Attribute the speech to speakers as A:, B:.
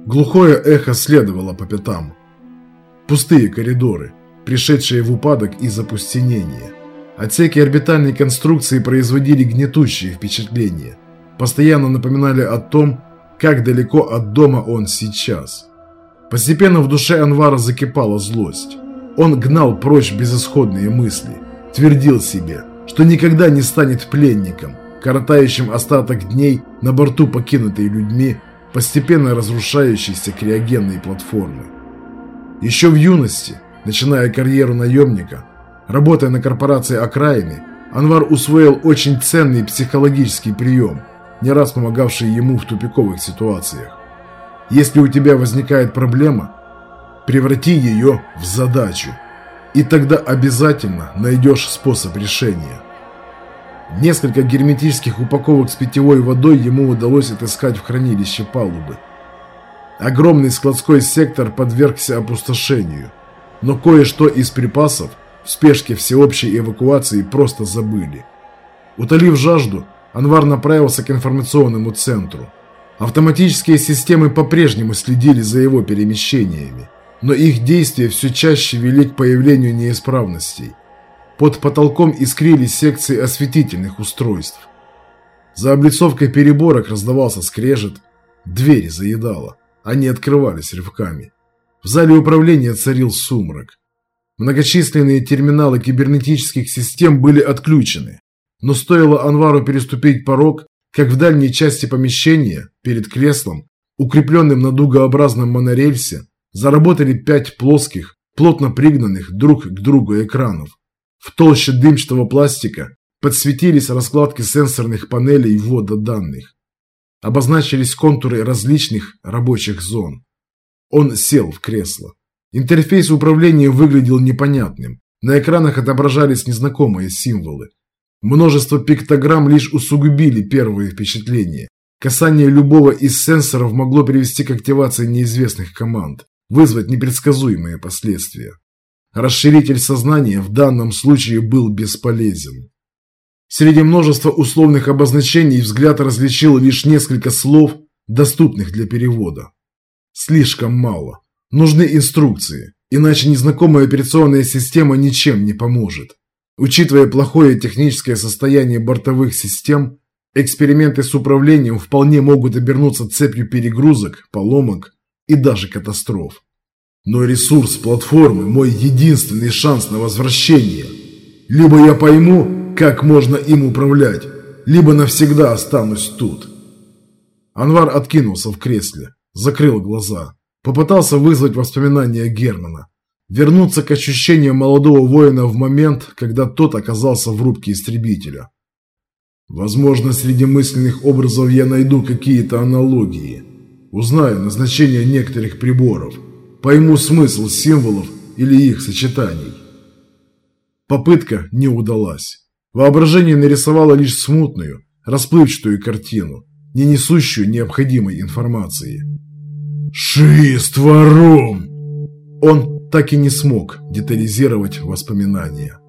A: Глухое эхо следовало по пятам. Пустые коридоры, пришедшие в упадок из опустенения. Отсеки орбитальной конструкции производили гнетущее впечатление, постоянно напоминали о том, как далеко от дома он сейчас. Постепенно в душе Анвара закипала злость. Он гнал прочь безысходные мысли, твердил себе, что никогда не станет пленником, коротающим остаток дней на борту покинутой людьми, постепенно разрушающейся криогенной платформы. Еще в юности, начиная карьеру наемника, работая на корпорации окраины, Анвар усвоил очень ценный психологический прием, не раз помогавший ему в тупиковых ситуациях. Если у тебя возникает проблема, преврати ее в задачу, и тогда обязательно найдешь способ решения. Несколько герметических упаковок с питьевой водой ему удалось отыскать в хранилище палубы. Огромный складской сектор подвергся опустошению, но кое-что из припасов в спешке всеобщей эвакуации просто забыли. Утолив жажду, Анвар направился к информационному центру. Автоматические системы по-прежнему следили за его перемещениями, но их действия все чаще вели к появлению неисправностей. Под потолком искрились секции осветительных устройств. За облицовкой переборок раздавался скрежет, двери заедало, они открывались рывками. В зале управления царил сумрак. Многочисленные терминалы кибернетических систем были отключены, но стоило Анвару переступить порог, как в дальней части помещения, перед креслом, укрепленным на дугообразном монорельсе, заработали 5 плоских, плотно пригнанных друг к другу экранов. В толще дымчатого пластика подсветились раскладки сенсорных панелей ввода данных. Обозначились контуры различных рабочих зон. Он сел в кресло. Интерфейс управления выглядел непонятным. На экранах отображались незнакомые символы. Множество пиктограмм лишь усугубили первые впечатления. Касание любого из сенсоров могло привести к активации неизвестных команд, вызвать непредсказуемые последствия. Расширитель сознания в данном случае был бесполезен. Среди множества условных обозначений взгляд различил лишь несколько слов, доступных для перевода. Слишком мало. Нужны инструкции, иначе незнакомая операционная система ничем не поможет. Учитывая плохое техническое состояние бортовых систем, эксперименты с управлением вполне могут обернуться цепью перегрузок, поломок и даже катастроф. Но ресурс платформы – мой единственный шанс на возвращение. Либо я пойму, как можно им управлять, либо навсегда останусь тут. Анвар откинулся в кресле, закрыл глаза, попытался вызвать воспоминания Германа, вернуться к ощущениям молодого воина в момент, когда тот оказался в рубке истребителя. Возможно, среди мысленных образов я найду какие-то аналогии, узнаю назначение некоторых приборов, пойму смысл символов или их сочетаний. Попытка не удалась. Воображение нарисовало лишь смутную, расплывчатую картину, не несущую необходимой информации. «Шистваром!» Он так и не смог детализировать воспоминания.